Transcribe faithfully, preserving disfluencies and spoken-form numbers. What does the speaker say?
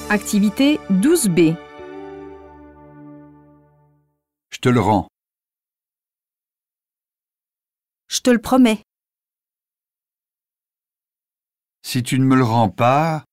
Activité douze B. Je te le rends. Je te le promets. Si tu ne me le rends pas,